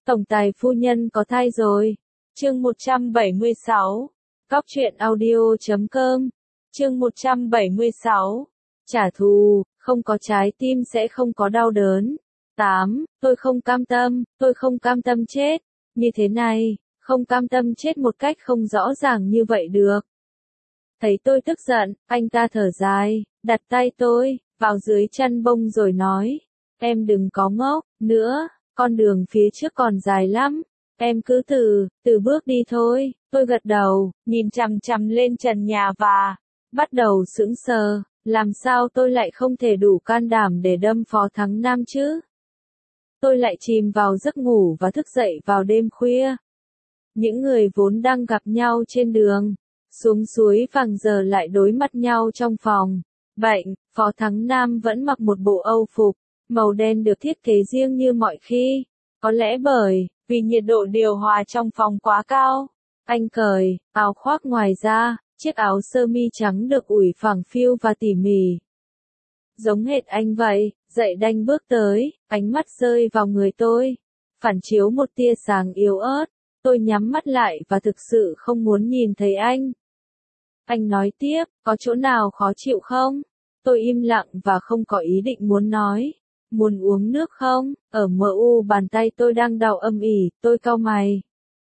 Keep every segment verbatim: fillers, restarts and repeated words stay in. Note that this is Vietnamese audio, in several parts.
Tổng tài phu nhân có thai rồi. Chương một trăm bảy mươi sáu. Cóc truyện audio chấm com. Chương một trăm bảy mươi sáu. Trả thù, không có trái tim sẽ không có đau đớn. tám. Tôi không cam tâm, tôi không cam tâm chết. Như thế này, không cam tâm chết một cách không rõ ràng như vậy được. Thấy tôi tức giận, anh ta thở dài, đặt tay tôi vào dưới chân bông rồi nói, em đừng có ngốc nữa, con đường phía trước còn dài lắm, em cứ từ, từ bước đi thôi. Tôi gật đầu, nhìn chằm chằm lên trần nhà và bắt đầu sững sờ, làm sao tôi lại không thể đủ can đảm để đâm Phó Thắng Nam chứ? Tôi lại chìm vào giấc ngủ và thức dậy vào đêm khuya. Những người vốn đang gặp nhau trên đường xuống suối vàng giờ lại đối mặt nhau trong phòng bệnh. Phó Thắng Nam vẫn mặc một bộ âu phục màu đen được thiết kế riêng như mọi khi. Có lẽ bởi vì nhiệt độ điều hòa trong phòng quá cao, anh cởi áo khoác ngoài ra, chiếc áo sơ mi trắng được ủi phẳng phiu và tỉ mỉ. Giống hệt anh vậy, dậy đanh bước tới, ánh mắt rơi vào người tôi, phản chiếu một tia sáng yếu ớt. Tôi nhắm mắt lại và thực sự không muốn nhìn thấy anh. Anh nói tiếp, có chỗ nào khó chịu không? Tôi im lặng và không có ý định muốn nói. Muốn uống nước không? Ở em u bàn tay tôi đang đau âm ỉ, tôi cau mày.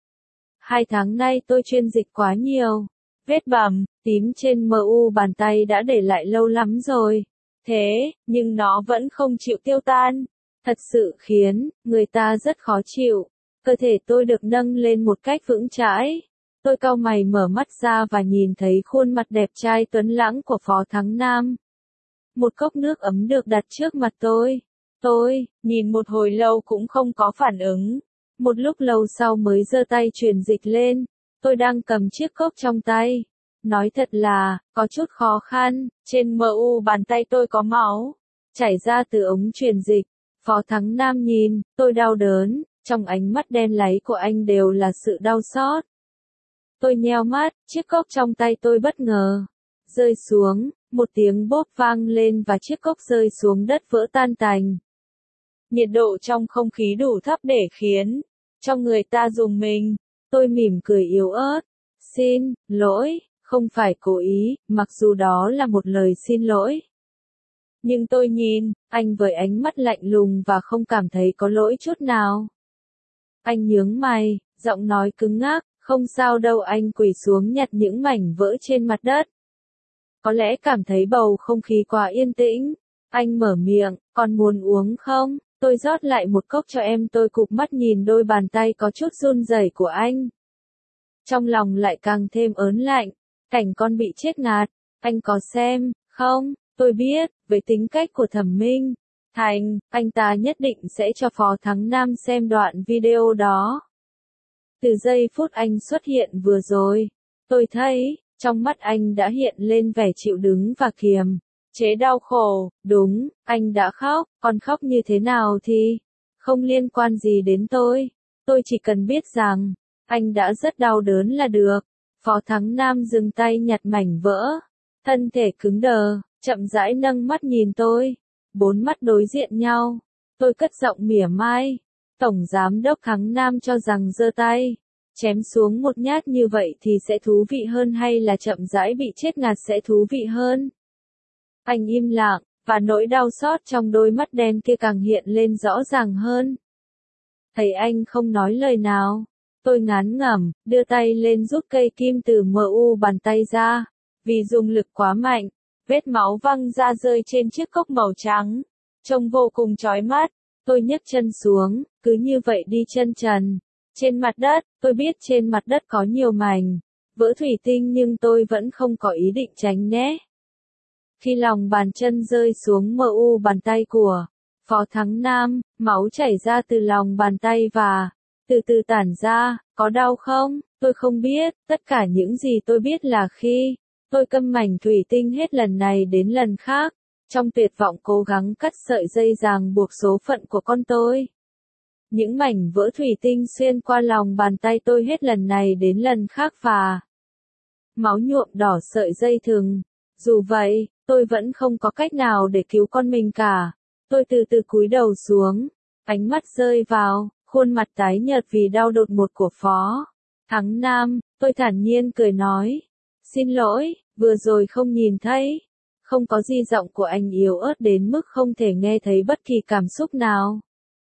Hai tháng nay tôi chuyên dịch quá nhiều. Vết bầm, tím trên em u bàn tay đã để lại lâu lắm rồi. Thế, nhưng nó vẫn không chịu tiêu tan. Thật sự khiến người ta rất khó chịu. Cơ thể tôi được nâng lên một cách vững chãi. Tôi cau mày mở mắt ra và nhìn thấy khuôn mặt đẹp trai tuấn lãng của Phó Thắng Nam. Một cốc nước ấm được đặt trước mặt tôi. Tôi nhìn một hồi lâu cũng không có phản ứng. Một lúc lâu sau mới giơ tay truyền dịch lên. Tôi đang cầm chiếc cốc trong tay. Nói thật là, có chút khó khăn. Trên em u bàn tay tôi có máu chảy ra từ ống truyền dịch. Phó Thắng Nam nhìn tôi đau đớn. Trong ánh mắt đen láy của anh đều là sự đau xót. Tôi nheo mắt, chiếc cốc trong tay tôi bất ngờ rơi xuống, một tiếng bốp vang lên và chiếc cốc rơi xuống đất vỡ tan tành. Nhiệt độ trong không khí đủ thấp để khiến cho người ta rùng mình. Tôi mỉm cười yếu ớt. Xin lỗi, không phải cố ý, mặc dù đó là một lời xin lỗi. Nhưng tôi nhìn anh với ánh mắt lạnh lùng và không cảm thấy có lỗi chút nào. Anh nhướng mày, giọng nói cứng ngắc, không sao đâu. Anh quỳ xuống nhặt những mảnh vỡ trên mặt đất. Có lẽ cảm thấy bầu không khí quá yên tĩnh. Anh mở miệng, còn muốn uống không? Tôi rót lại một cốc cho em. Tôi cụp mắt nhìn đôi bàn tay có chút run rẩy của anh. Trong lòng lại càng thêm ớn lạnh. Cảnh con bị chết ngạt. Anh có xem, không? Tôi biết, với tính cách của Thẩm Minh Thành, anh ta nhất định sẽ cho Phó Thắng Nam xem đoạn video đó. Từ giây phút anh xuất hiện vừa rồi, tôi thấy, trong mắt anh đã hiện lên vẻ chịu đựng và kiềm chế đau khổ. Đúng, anh đã khóc, còn khóc như thế nào thì không liên quan gì đến tôi. Tôi chỉ cần biết rằng, anh đã rất đau đớn là được. Phó Thắng Nam dừng tay nhặt mảnh vỡ, thân thể cứng đờ, chậm rãi nâng mắt nhìn tôi. Bốn mắt đối diện nhau. Tôi cất giọng mỉa mai. Tổng Giám đốc Thắng Nam cho rằng giơ tay chém xuống một nhát như vậy thì sẽ thú vị hơn hay là chậm rãi bị chết ngạt sẽ thú vị hơn? Anh im lặng, và nỗi đau xót trong đôi mắt đen kia càng hiện lên rõ ràng hơn. Thấy anh không nói lời nào, tôi ngán ngẩm, đưa tay lên rút cây kim từ em u bàn tay ra. Vì dùng lực quá mạnh, vết máu văng ra rơi trên chiếc cốc màu trắng, trông vô cùng chói mắt. Tôi nhấc chân xuống, cứ như vậy đi chân trần. Trên mặt đất, tôi biết trên mặt đất có nhiều mảnh vỡ thủy tinh nhưng tôi vẫn không có ý định tránh né. Khi lòng bàn chân rơi xuống em u bàn tay của Phó Thắng Nam, máu chảy ra từ lòng bàn tay và từ từ tản ra. Có đau không? Tôi không biết. Tất cả những gì tôi biết là khi tôi câm mảnh thủy tinh hết lần này đến lần khác, trong tuyệt vọng cố gắng cắt sợi dây ràng buộc số phận của con tôi. Những mảnh vỡ thủy tinh xuyên qua lòng bàn tay tôi hết lần này đến lần khác và máu nhuộm đỏ sợi dây thừng. Dù vậy, tôi vẫn không có cách nào để cứu con mình cả. Tôi từ từ cúi đầu xuống, ánh mắt rơi vào khuôn mặt tái nhợt vì đau đột ngột của Phó Thắng Nam, tôi thản nhiên cười nói. Xin lỗi, vừa rồi không nhìn thấy. Không có gì, giọng của anh yếu ớt đến mức không thể nghe thấy bất kỳ cảm xúc nào.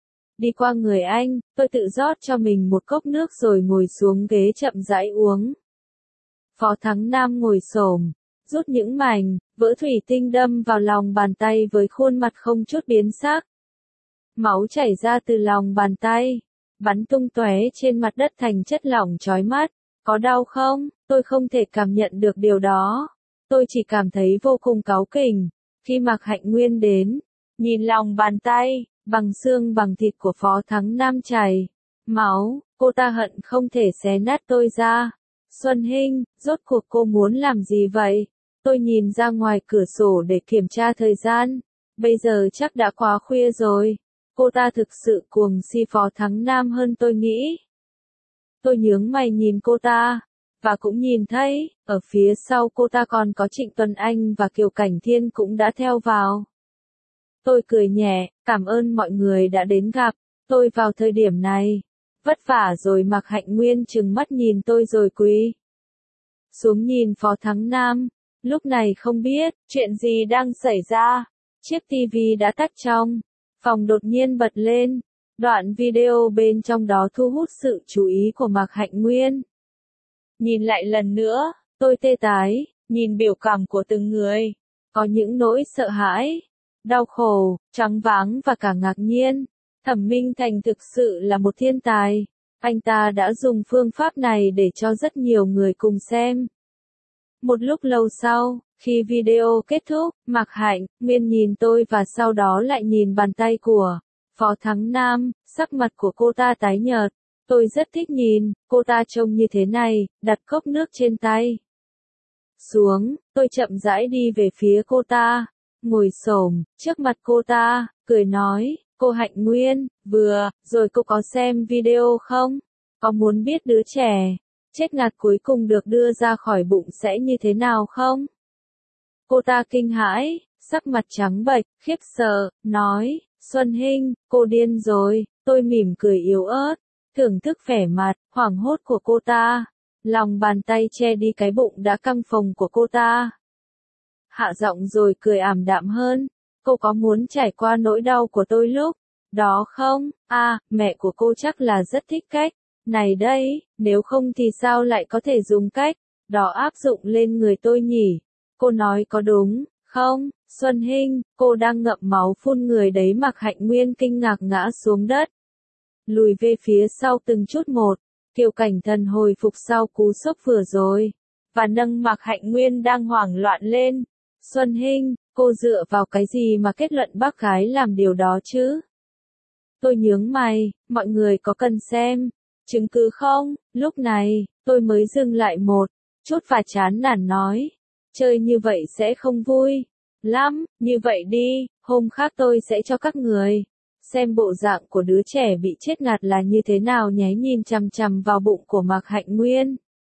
Đi qua người anh, tôi tự rót cho mình một cốc nước rồi ngồi xuống ghế chậm rãi uống. Phó Thắng Nam ngồi xổm, rút những mảnh vỡ thủy tinh đâm vào lòng bàn tay với khuôn mặt không chút biến sắc. Máu chảy ra từ lòng bàn tay, bắn tung tóe trên mặt đất thành chất lỏng chói mắt. Có đau không? Tôi không thể cảm nhận được điều đó. Tôi chỉ cảm thấy vô cùng cáu kỉnh. Khi Mạc Hạnh Nguyên đến, nhìn lòng bàn tay, bằng xương bằng thịt của Phó Thắng Nam chảy máu, cô ta hận không thể xé nát tôi ra. Xuân Hinh, rốt cuộc cô muốn làm gì vậy? Tôi nhìn ra ngoài cửa sổ để kiểm tra thời gian. Bây giờ chắc đã quá khuya rồi. Cô ta thực sự cuồng si Phó Thắng Nam hơn tôi nghĩ. Tôi nhướng mày nhìn cô ta, và cũng nhìn thấy, ở phía sau cô ta còn có Trịnh Tuấn Anh và Kiều Cảnh Thiên cũng đã theo vào. Tôi cười nhẹ, cảm ơn mọi người đã đến gặp tôi vào thời điểm này. Vất vả rồi. Mạc Hạnh Nguyên trừng mắt nhìn tôi rồi quỳ xuống nhìn Phó Thắng Nam. Lúc này không biết chuyện gì đang xảy ra. Chiếc tivi đã tắt trong phòng đột nhiên bật lên. Đoạn video bên trong đó thu hút sự chú ý của Mạc Hạnh Nguyên. Nhìn lại lần nữa, tôi tê tái, nhìn biểu cảm của từng người. Có những nỗi sợ hãi, đau khổ, choáng váng và cả ngạc nhiên. Thẩm Minh Thành thực sự là một thiên tài. Anh ta đã dùng phương pháp này để cho rất nhiều người cùng xem. Một lúc lâu sau, khi video kết thúc, Mạc Hạnh Nguyên nhìn tôi và sau đó lại nhìn bàn tay của Phó Thắng Nam, sắc mặt của cô ta tái nhợt. Tôi rất thích nhìn cô ta trông như thế này, đặt cốc nước trên tay xuống, tôi chậm rãi đi về phía cô ta, ngồi xổm trước mặt cô ta, cười nói, cô Hạnh Nguyên, vừa rồi cô có xem video không? Có muốn biết đứa trẻ chết ngạt cuối cùng được đưa ra khỏi bụng sẽ như thế nào không? Cô ta kinh hãi, sắc mặt trắng bệch, khiếp sợ, nói, Xuân Hinh, cô điên rồi. Tôi mỉm cười yếu ớt, thưởng thức vẻ mặt hoảng hốt của cô ta. Lòng bàn tay che đi cái bụng đã căng phồng của cô ta. Hạ giọng rồi cười ảm đạm hơn. Cô có muốn trải qua nỗi đau của tôi lúc đó không? À, mẹ của cô chắc là rất thích cách này đây, nếu không thì sao lại có thể dùng cách đó áp dụng lên người tôi nhỉ? Cô nói có đúng không, Xuân Hinh, cô đang ngậm máu phun người đấy. Mạc Hạnh Nguyên kinh ngạc ngã xuống đất, lùi về phía sau từng chút một. Kiều Cảnh Thần hồi phục sau cú sốc vừa rồi, và nâng Mạc Hạnh Nguyên đang hoảng loạn lên. Xuân Hinh, cô dựa vào cái gì mà kết luận bác gái làm điều đó chứ? Tôi nhướng mày, mọi người có cần xem chứng cứ không? Lúc này, tôi mới dừng lại một chút và chán nản nói, chơi như vậy sẽ không vui lắm, như vậy đi, hôm khác tôi sẽ cho các người xem bộ dạng của đứa trẻ bị chết ngạt là như thế nào nhé. Nhìn chằm chằm vào bụng của Mạc Hạnh Nguyên,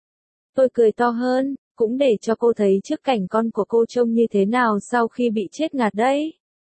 tôi cười to hơn, cũng để cho cô thấy trước cảnh con của cô trông như thế nào sau khi bị chết ngạt đấy.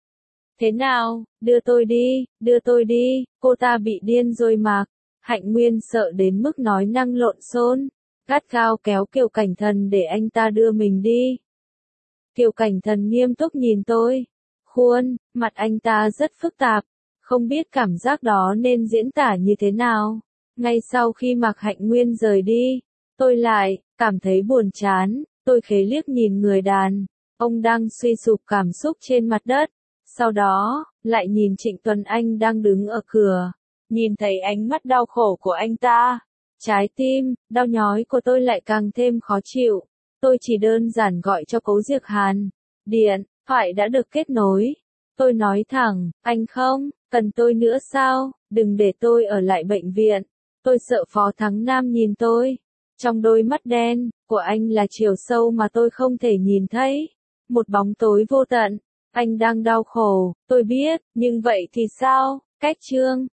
Thế nào, đưa tôi đi, đưa tôi đi, cô ta bị điên rồi. Mạc Hạnh Nguyên sợ đến mức nói năng lộn xộn, gắt gao kéo Kiều Cảnh Thần để anh ta đưa mình đi. Kiều Cảnh Thần nghiêm túc nhìn tôi, khuôn mặt anh ta rất phức tạp, không biết cảm giác đó nên diễn tả như thế nào. Ngay sau khi Mạc Hạnh Nguyên rời đi, tôi lại cảm thấy buồn chán. Tôi khẽ liếc nhìn người đàn ông đang suy sụp cảm xúc trên mặt đất, sau đó lại nhìn Trịnh Tuấn Anh đang đứng ở cửa. Nhìn thấy ánh mắt đau khổ của anh ta, trái tim đau nhói của tôi lại càng thêm khó chịu. Tôi chỉ đơn giản gọi cho Cố Diệc Hàn. Điện thoại đã được kết nối. Tôi nói thẳng, anh không cần tôi nữa sao? Đừng để tôi ở lại bệnh viện. Tôi sợ Phó Thắng Nam nhìn tôi. Trong đôi mắt đen của anh là chiều sâu mà tôi không thể nhìn thấy. Một bóng tối vô tận. Anh đang đau khổ, tôi biết, nhưng vậy thì sao? Cách chương